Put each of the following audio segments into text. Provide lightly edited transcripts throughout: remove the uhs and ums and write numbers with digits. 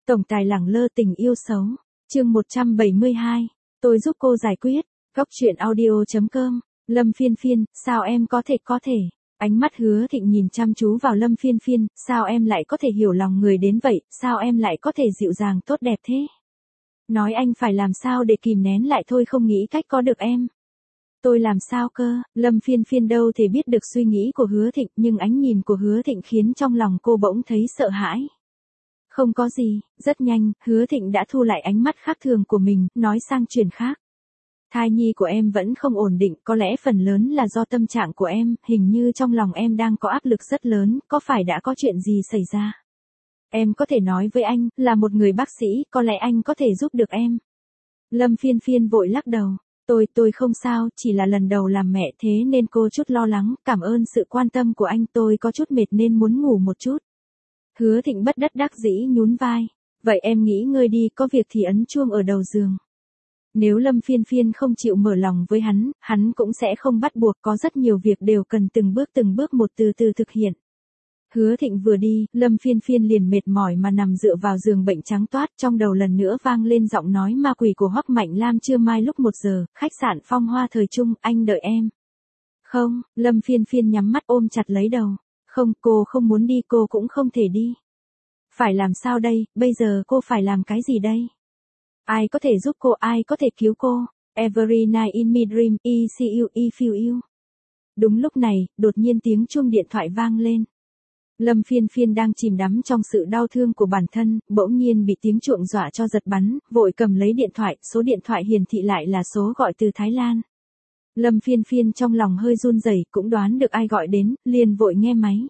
Tổng tài lẳng lơ tình yêu xấu. Chương 172. Tôi giúp cô giải quyết. Góc truyện audio.com. Lâm Phiên Phiên, sao em có thể. Ánh mắt Hứa Thịnh nhìn chăm chú vào Lâm Phiên Phiên, sao em lại có thể hiểu lòng người đến vậy, sao em lại có thể dịu dàng tốt đẹp thế? Nói anh phải làm sao để kìm nén lại thôi, không nghĩ cách có được em. Tôi làm sao cơ? Lâm Phiên Phiên đâu thể biết được suy nghĩ của Hứa Thịnh, nhưng ánh nhìn của Hứa Thịnh khiến trong lòng cô bỗng thấy sợ hãi. Không có gì, rất nhanh, Hứa Thịnh đã thu lại ánh mắt khác thường của mình, nói sang chuyện khác. Thai nhi của em vẫn không ổn định, có lẽ phần lớn là do tâm trạng của em, hình như trong lòng em đang có áp lực rất lớn, có phải đã có chuyện gì xảy ra? Em có thể nói với anh, là một người bác sĩ, có lẽ anh có thể giúp được em. Lâm Phiên Phiên vội lắc đầu. Tôi không sao, chỉ là lần đầu làm mẹ thế nên cô chút lo lắng, cảm ơn sự quan tâm của anh, tôi có chút mệt nên muốn ngủ một chút. Hứa Thịnh bất đắc dĩ nhún vai. Vậy em nghỉ ngơi đi, có việc thì ấn chuông ở đầu giường. Nếu Lâm Phiên Phiên không chịu mở lòng với hắn cũng sẽ không bắt buộc, có rất nhiều việc đều cần từng bước một từ từ thực hiện. Hứa Thịnh vừa đi, Lâm Phiên Phiên liền mệt mỏi mà nằm dựa vào giường bệnh trắng toát, trong đầu lần nữa vang lên giọng nói ma quỷ của Hoắc Mạnh Lam. Trưa mai lúc 1 giờ, khách sạn Phong Hoa Thời Trung, anh đợi em. Không, Lâm Phiên Phiên nhắm mắt ôm chặt lấy đầu. Không, cô không muốn đi, cô cũng không thể đi. Phải làm sao đây, bây giờ cô phải làm cái gì đây? Ai có thể giúp cô, ai có thể cứu cô? Every night in my dream, I see you, I feel you. Đúng lúc này, đột nhiên tiếng chuông điện thoại vang lên. Lâm Phiên Phiên đang chìm đắm trong sự đau thương của bản thân, bỗng nhiên bị tiếng chuông dọa cho giật bắn, vội cầm lấy điện thoại, số điện thoại hiển thị lại là số gọi từ Thái Lan. Lâm Phiên Phiên trong lòng hơi run rẩy, cũng đoán được ai gọi đến, liền vội nghe máy.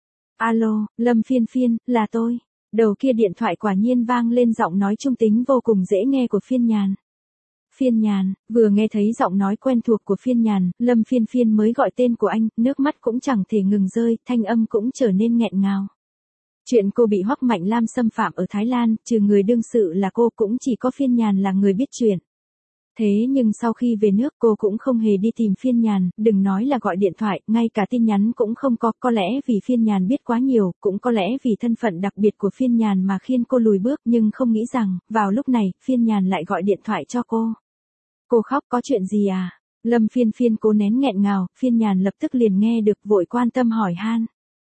Alo, Lâm Phiên Phiên, là tôi. Đầu kia điện thoại quả nhiên vang lên giọng nói trung tính vô cùng dễ nghe của Phiên Nhàn. Phiên Nhàn, vừa nghe thấy giọng nói quen thuộc của Phiên Nhàn, Lâm Phiên Phiên mới gọi tên của anh, nước mắt cũng chẳng thể ngừng rơi, thanh âm cũng trở nên nghẹn ngào. Chuyện cô bị Hoắc Mạnh Lam xâm phạm ở Thái Lan, trừ người đương sự là cô, cũng chỉ có Phiên Nhàn là người biết chuyện. Thế nhưng sau khi về nước cô cũng không hề đi tìm Phiên Nhàn, đừng nói là gọi điện thoại, ngay cả tin nhắn cũng không có lẽ vì Phiên Nhàn biết quá nhiều, cũng có lẽ vì thân phận đặc biệt của Phiên Nhàn mà khiến cô lùi bước, nhưng không nghĩ rằng, vào lúc này, Phiên Nhàn lại gọi điện thoại cho cô. Cô khóc, có chuyện gì à? Lâm Phiên Phiên cố nén nghẹn ngào, Phiên Nhàn lập tức liền nghe được, vội quan tâm hỏi han.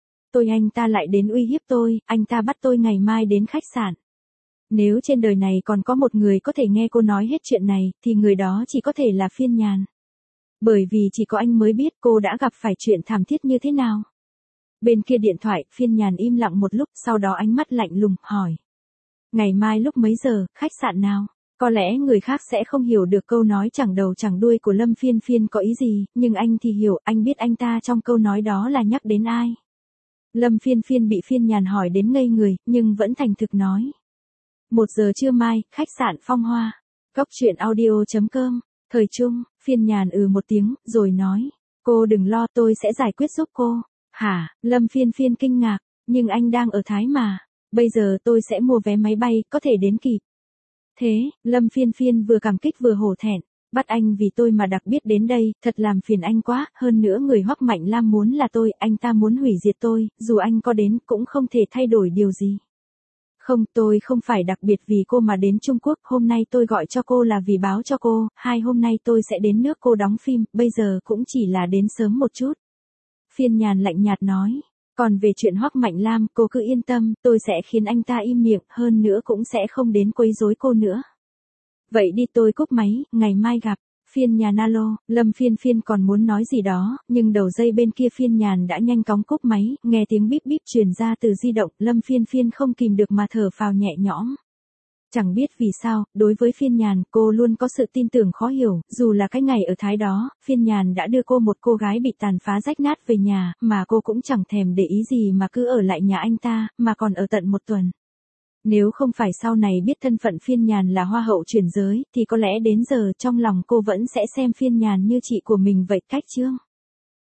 Anh ta lại đến uy hiếp tôi, anh ta bắt tôi ngày mai đến khách sạn. Nếu trên đời này còn có một người có thể nghe cô nói hết chuyện này, thì người đó chỉ có thể là Phiên Nhàn. Bởi vì chỉ có anh mới biết cô đã gặp phải chuyện thảm thiết như thế nào. Bên kia điện thoại, Phiên Nhàn im lặng một lúc, sau đó ánh mắt lạnh lùng, hỏi. Ngày mai lúc mấy giờ, khách sạn nào? Có lẽ người khác sẽ không hiểu được câu nói chẳng đầu chẳng đuôi của Lâm Phiên Phiên có ý gì, nhưng anh thì hiểu, anh biết anh ta trong câu nói đó là nhắc đến ai. Lâm Phiên Phiên bị Phiên Nhàn hỏi đến ngây người, nhưng vẫn thành thực nói. 1 giờ trưa mai, khách sạn Phong Hoa. Góc truyện audio.com. Thời Trung. Phiên Nhàn một tiếng, rồi nói. Cô đừng lo, tôi sẽ giải quyết giúp cô. Hả? Lâm Phiên Phiên kinh ngạc. Nhưng anh đang ở Thái mà. Bây giờ tôi sẽ mua vé máy bay, có thể đến kịp. Thế, Lâm Phiên Phiên vừa cảm kích vừa hổ thẹn. Bắt anh vì tôi mà đặc biệt đến đây, thật làm phiền anh quá, hơn nữa người Hoắc Mạnh Lam muốn là tôi, anh ta muốn hủy diệt tôi, dù anh có đến cũng không thể thay đổi điều gì. Không, tôi không phải đặc biệt vì cô mà đến Trung Quốc, hôm nay tôi gọi cho cô là vì báo cho cô, hôm nay tôi sẽ đến nước cô đóng phim, bây giờ cũng chỉ là đến sớm một chút. Phiên Nhàn lạnh nhạt nói, còn về chuyện Hoắc Mạnh Lam, cô cứ yên tâm, tôi sẽ khiến anh ta im miệng, hơn nữa cũng sẽ không đến quấy rối cô nữa. Vậy đi, tôi cúp máy, ngày mai gặp. Phiên Nhàn alo, Lâm Phiên Phiên còn muốn nói gì đó, nhưng đầu dây bên kia Phiên Nhàn đã nhanh chóng cúp máy, nghe tiếng bíp bíp truyền ra từ di động, Lâm Phiên Phiên không kìm được mà thở phào nhẹ nhõm. Chẳng biết vì sao, đối với Phiên Nhàn, cô luôn có sự tin tưởng khó hiểu, dù là cái ngày ở Thái đó, Phiên Nhàn đã đưa cô một cô gái bị tàn phá rách nát về nhà, mà cô cũng chẳng thèm để ý gì mà cứ ở lại nhà anh ta, mà còn ở tận 1 tuần. Nếu không phải sau này biết thân phận Phiên Nhàn là hoa hậu chuyển giới, thì có lẽ đến giờ trong lòng cô vẫn sẽ xem Phiên Nhàn như chị của mình vậy. Cách chương.